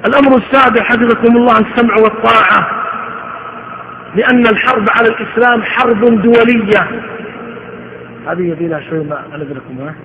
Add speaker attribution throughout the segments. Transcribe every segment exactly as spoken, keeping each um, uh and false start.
Speaker 1: الأمر السابع حفظكم الله السمع والطاعة، لأن الحرب على الإسلام حرب دولية. هذه يبي لها شوي ما أنذركم. ها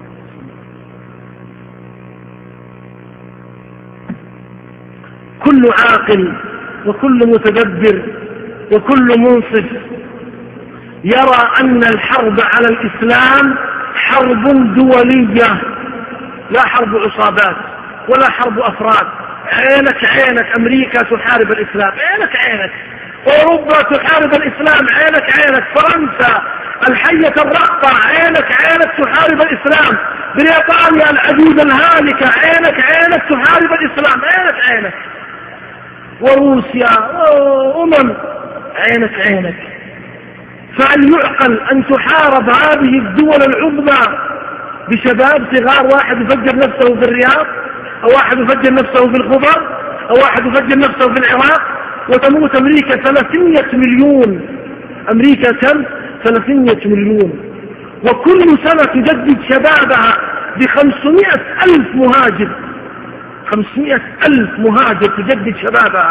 Speaker 1: كل عاقل وكل متدبر وكل منصف يرى أن الحرب على الإسلام حرب دولية، لا حرب عصابات ولا حرب أفراد. عينك عينك أمريكا تحارب الإسلام، عينك عينك أوروبا تحارب الإسلام، عينك عينك فرنسا الحية الرقة، عينك عينك تحارب الإسلام، بريطانيا العجوز الهالكة، عينك عينك تحارب الإسلام، عينك عينك، وروسيا وأمم، عينك عينك. فهل يعقل أن تحارب هذه الدول العظمى بشباب صغار، واحد يفجر نفسه في الرياض، أو واحد يفجر نفسه في الخبر، أو واحد يفجر نفسه في العراق، وتموت أمريكا ثلاثمية مليون؟ أمريكا كم؟ ثلاثمية مليون، وكل سنة تجدد شبابها بخمسمائة ألف مهاجر، خمسمائة ألف مهاجر تجدد شبابها.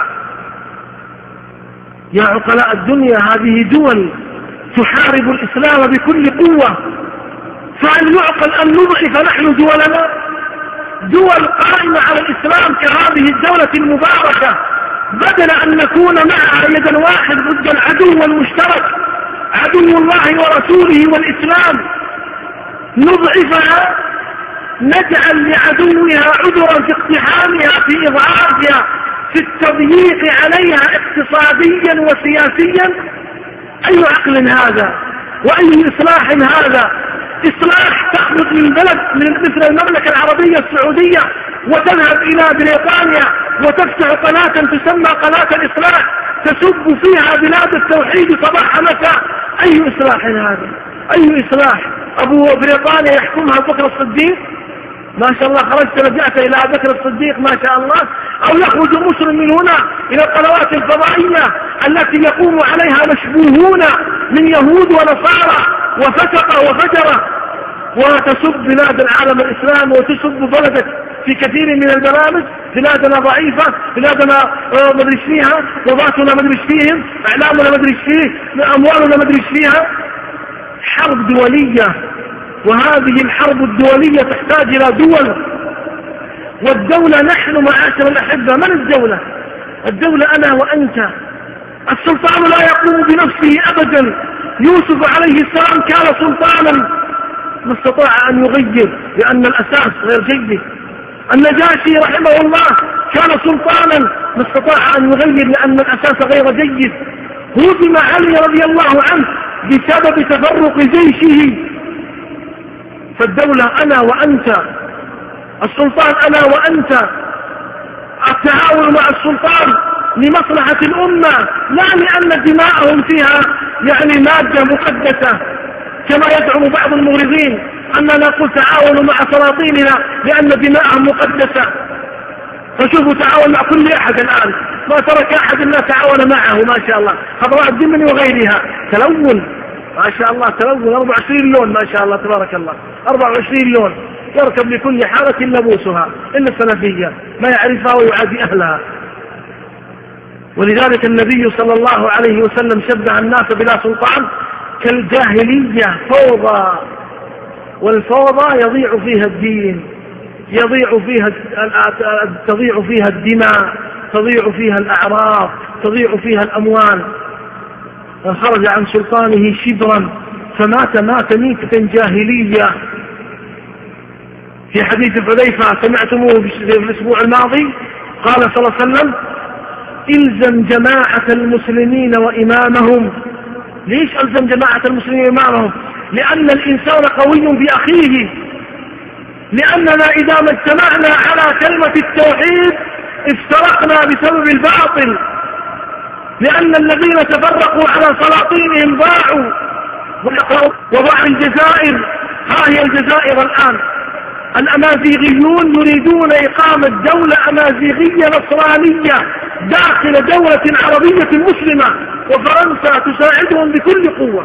Speaker 1: يا عقلاء الدنيا، هذه دول تحارب الإسلام بكل قوة، فهل يعقل أن نضعف نحن دولنا؟ دول قائمة على الإسلام كهذه الدولة المباركة، بدل أن نكون معها يدا واحد ضد العدو المشترك، عدو الله ورسوله والإسلام، نضعفها، نجعل لعدوها عذرا في اقتحامها، في إضعافها، في التضييق عليها اقتصاديا وسياسيا. أي عقل هذا؟ وأي إصلاح هذا؟ إصلاح تخرج من بلد من مثل المملكة العربية السعودية وتذهب إلى بريطانيا وتفتح قناة تسمى قناة الإصلاح، تسب فيها بلاد التوحيد صباح مساء. أي إصلاح هذا؟ أي إصلاح؟ أبو بريطانيا يحكمها بكر الصديق، ما شاء الله، خرجت رجعت إلى بكر الصديق ما شاء الله، أو يخرج مسلم من هنا إلى القنوات الفضائية التي يقوم عليها مشبوهون من يهود ونصارى وفتق وفجرة، وتسب بلاد العالم الإسلامي وتسب بلدك في كثير من البرامج. بلادنا ضعيفة، بلادنا مدرش فيها، وضعتنا مدرش فيهم، إعلامنا مدرش فيه، أموالنا مدرش فيها. حرب دولية، وهذه الحرب الدولية تحتاج إلى دول، والدولة نحن معاشر الأحبة. من الدولة؟ الدولة أنا وأنت. السلطان لا يقوم بنفسه أبدا. يوسف عليه السلام كان سلطانا ما استطاع أن يغير لأن الأساس غير جيد. النجاشي رحمه الله كان سلطانا ما استطاع أن يغير لأن الأساس غير جيد. هزم علي رضي الله عنه بسبب تفرق جيشه. فالدولة أنا وأنت، السلطان أنا وأنت. التعاون مع السلطان لمصلحة الأمة، لا لأن دماءهم فيها يعني مادة مقدسة كما يزعم بعض المغرضين أننا نقول تعاونوا مع سلاطيننا لأن دماءهم مقدسة. فشوفوا تعاون مع كل أحد الآن، ما ترك أحد إلا تعاون معه ما شاء الله، خضراء الدمن وغيرها. تلون ما شاء الله، تلون أربع وعشرين لون ما شاء الله تبارك الله، أربع وعشرين لون يركب لكل حالة لبوسها إلا السلفية ما يعرفها ويعادي أهلها. ولذلك النبي صلى الله عليه وسلم شبه الناس بلا سلطان كالجاهلية، فوضى، والفوضى يضيع فيها الدين، يضيع فيها تضيع فيها الدماء، تضيع فيها الأعراض، تضيع فيها الأموال. من خرج عن سلطانه شبرا فمات مات ميتة جاهلية. في حديث حذيفة سمعتموه في الأسبوع الماضي قال صلى الله عليه وسلم: إلزم جماعة المسلمين وإمامهم. ليش ألزم جماعة المسلمين وإمامهم؟ لأن الإنسان قوي بأخيه، لأننا إذا ما اجتمعنا على كلمة التوحيد افترقنا بسبب الباطل، لأن الذين تفرقوا على سلاطينهم ضاعوا. وضع الجزائر، ها هي الجزائر الآن، الأمازيغيون يريدون إقامة دولة أمازيغية نصرانية داخل دولة عربية مسلمة، وفرنسا تساعدهم بكل قوة.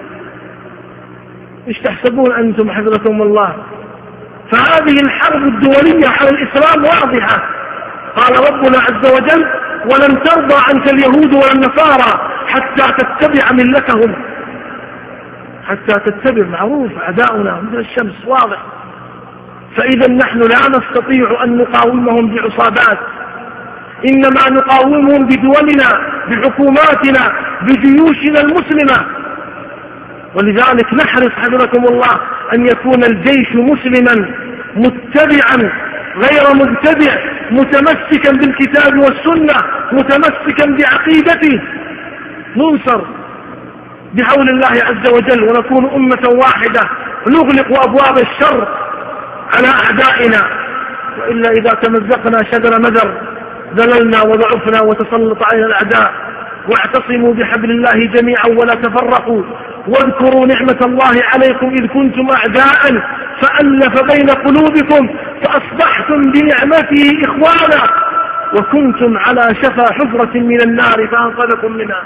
Speaker 1: ايش تحسبون أنتم حفظكم الله؟ فهذه الحرب الدولية على الإسلام واضحة، قال ربنا عز وجل ولن ترضى عنك اليهود ولا النصارى حتى تتبع ملتهم. حتى تتبع، معروف عداؤنا مثل الشمس واضح. فإذا نحن لا نستطيع أن نقاومهم بعصابات، إنما نقاومهم بدولنا، بحكوماتنا، بجيوشنا المسلمة. ولذلك نحرص حفظكم الله أن يكون الجيش مسلما متبعا غير مبتدع، متمسكا بالكتاب والسنة، متمسكا بعقيدته، ننصر بحول الله عز وجل ونكون أمة واحدة، نغلق أبواب الشر على أعدائنا. وإلا إذا تمزقنا شجر مذر ذللنا وضعفنا وتسلط علينا الأعداء. واعتصموا بحبل الله جميعا ولا تفرقوا، واذكروا نعمة الله عليكم إذ كنتم أعداء فألف بين قلوبكم فأصبحتم بنعمته إخوانا وكنتم على شفا حفرة من النار فأنقذكم منها.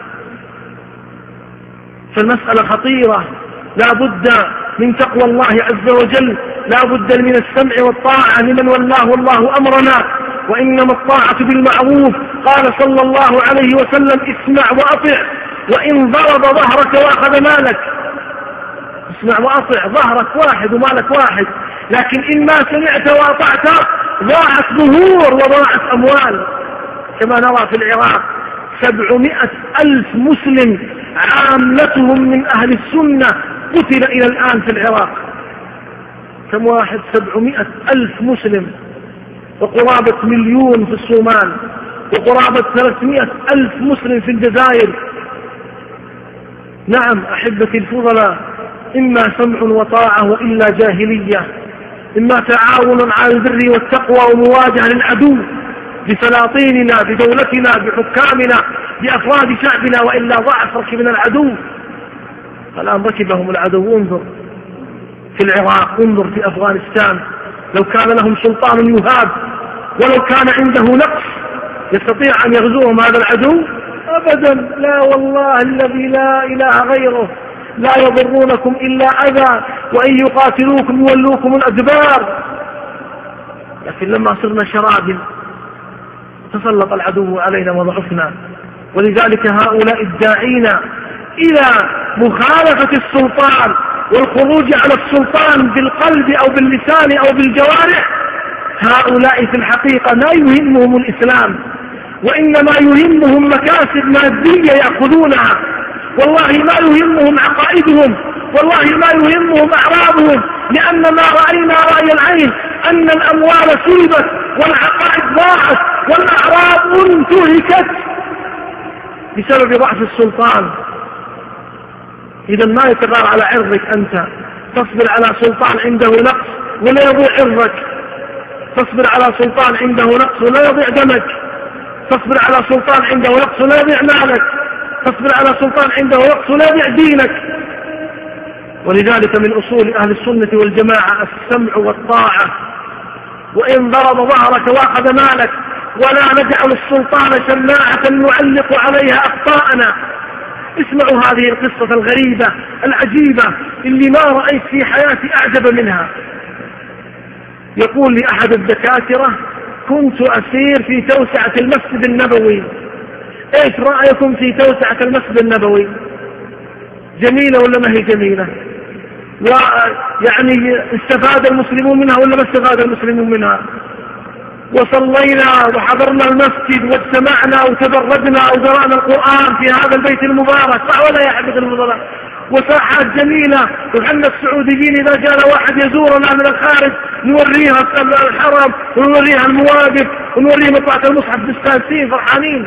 Speaker 1: فالمسألة خطيرة، لا بد من تقوى الله عز وجل، لا بد من السمع والطاعة لمن ولاه الله أمرنا، وإنما الطاعة بالمعروف. قال صلى الله عليه وسلم اسمع وأطع وإن ضرب ظهرك وأخذ مالك. اسمع وأطع، ظهرك واحد ومالك واحد، لكن إن ما سمعت وأطعت ضاعت ظهور وضاعت أموال. كما نرى في العراق سبعمائة ألف مسلم عاملتهم من أهل السنة قتل إلى الآن في العراق. كم واحد؟ سبعمائة ألف مسلم، وقرابة مليون في الصومال، وقرابة ثلاثمائة ألف مسلم في الجزائر. نعم أحبتي الفضلاء، إما سمع وطاعة وإلا جاهلية، إما تعاون على البر والتقوى ومواجهة للعدو بسلاطيننا، بدولتنا، بحكامنا، بأفراد شعبنا، وإلا ضعف ركبنا العدو. الآن ركبهم العدو، انظر في العراق، انظر في أفغانستان. لو كان لهم سلطان يهاب ولو كان عنده نقص يستطيع أن يغزوهم هذا العدو؟ أبدا، لا والله الذي لا إله غيره، لا يضرونكم إلا أذى وإن يقاتلوكم يولوكم الأدبار. لكن لما صرنا شرادل تسلط العدو علينا وضعفنا. ولذلك هؤلاء الداعين إلى مخالفة السلطان والخروج على السلطان بالقلب أو باللسان أو بالجوارح، هؤلاء في الحقيقة لا يهمهم الإسلام، وإنما يهمهم مكاسب مادية يأخذونها. والله ما يهمهم عقائدهم، والله ما يهمهم أعراضهم، لأن ما رأينا رأي العين أن الأموال سلبت والعقائد ضاعت والأعراض انتهكت بسبب ضعف السلطان. إذا ما يتغار على عرضك، أنت تصبر على سلطان عنده نقص ولا يضيع عرضك، تصبر على سلطان عنده نقص ولا يضيع دمك، تصبر على سلطان عنده نقص ولا يضيع مالك، تصبر على سلطان عنده نقص ولا يضيع دينك. ولذلك من أصول أهل السنة والجماعة السمع والطاعة، وإن ضرب ظهرك وأخذ مالك، ولا نجعل السلطان شماعة نعلق عليها أخطاءنا. اسمعوا هذه القصة الغريبة العجيبة اللي ما رأيت في حياتي أعجب منها. يقول لي أحد الدكاترة كنت أسير في توسعة المسجد النبوي، ايش رأيكم في توسعة المسجد النبوي؟ جميلة ولا ما هي جميلة؟ ويعني استفاد المسلمون منها ولا ما استفاد المسلمون منها؟ وصلينا وحضرنا المسجد واجتمعنا وتبردنا وقرأنا القرآن في هذا البيت المبارك، صح ولا يا حبيب المضلة؟ وساحات جميلة، وحنا السعوديين إذا جاء واحد يزورنا من الخارج نوريها الحرم ونوريها المواقف ونوريها مطبعة المصحف مستانسين فرحانين.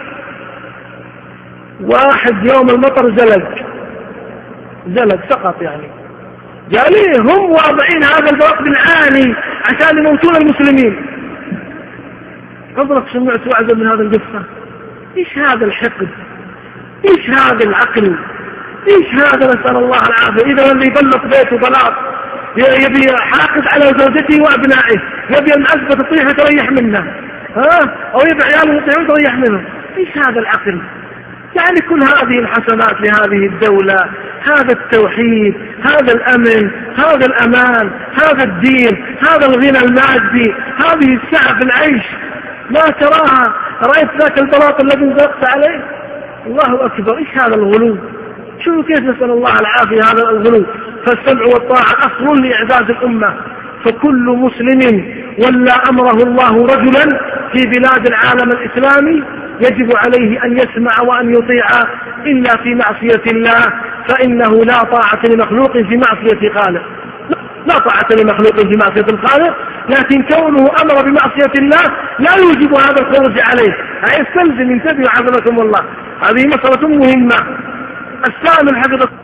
Speaker 1: واحد يوم المطر زلق زلق سقط، يعني قال ليه هم واضعين هذا البوق بالعاني عشان يموتون المسلمين. قبلك سمعت وعظا من هذا القصة؟ ايش هذا الحقد؟ ايش هذا العقل؟ ايش هذا؟ نسأل الله العافية. اذا اللي يبلط بيته بلاط يبي حاقد على زوجته وابنائه، يبي المعزبة تطيح وتريح منه، ها؟ او يبي عياله يطيح وتريح منه. ايش هذا العقل؟ يعني كل هذه الحسنات لهذه الدولة، هذا التوحيد، هذا الأمن، هذا الأمان، هذا الدين، هذا الغنى المادي، هذه السعة في العيش، ما تراها، رأيت ذاك البلاط الذي انزلقت عليه؟ الله أكبر، إيش هذا الغلو؟ شوفوا كيف نسأل الله العافية هذا الغلو. فالسمع والطاعة أصل لإعزاز الأمة، فكل مسلم ولى أمره الله رجلا في بلاد العالم الإسلامي يجب عليه أن يسمع وأن يطيع إلا في معصية الله، فإنه لا طاعة لمخلوق في معصية خالق، لا طاعة لمخلوق في معصية الخالق، لكن كونه أمر بمعصية الله لا يوجب هذا الخروج عليه. هيستلزم، انتبهوا عزمكم الله، هذه مسألة مهمة. السائل حفظ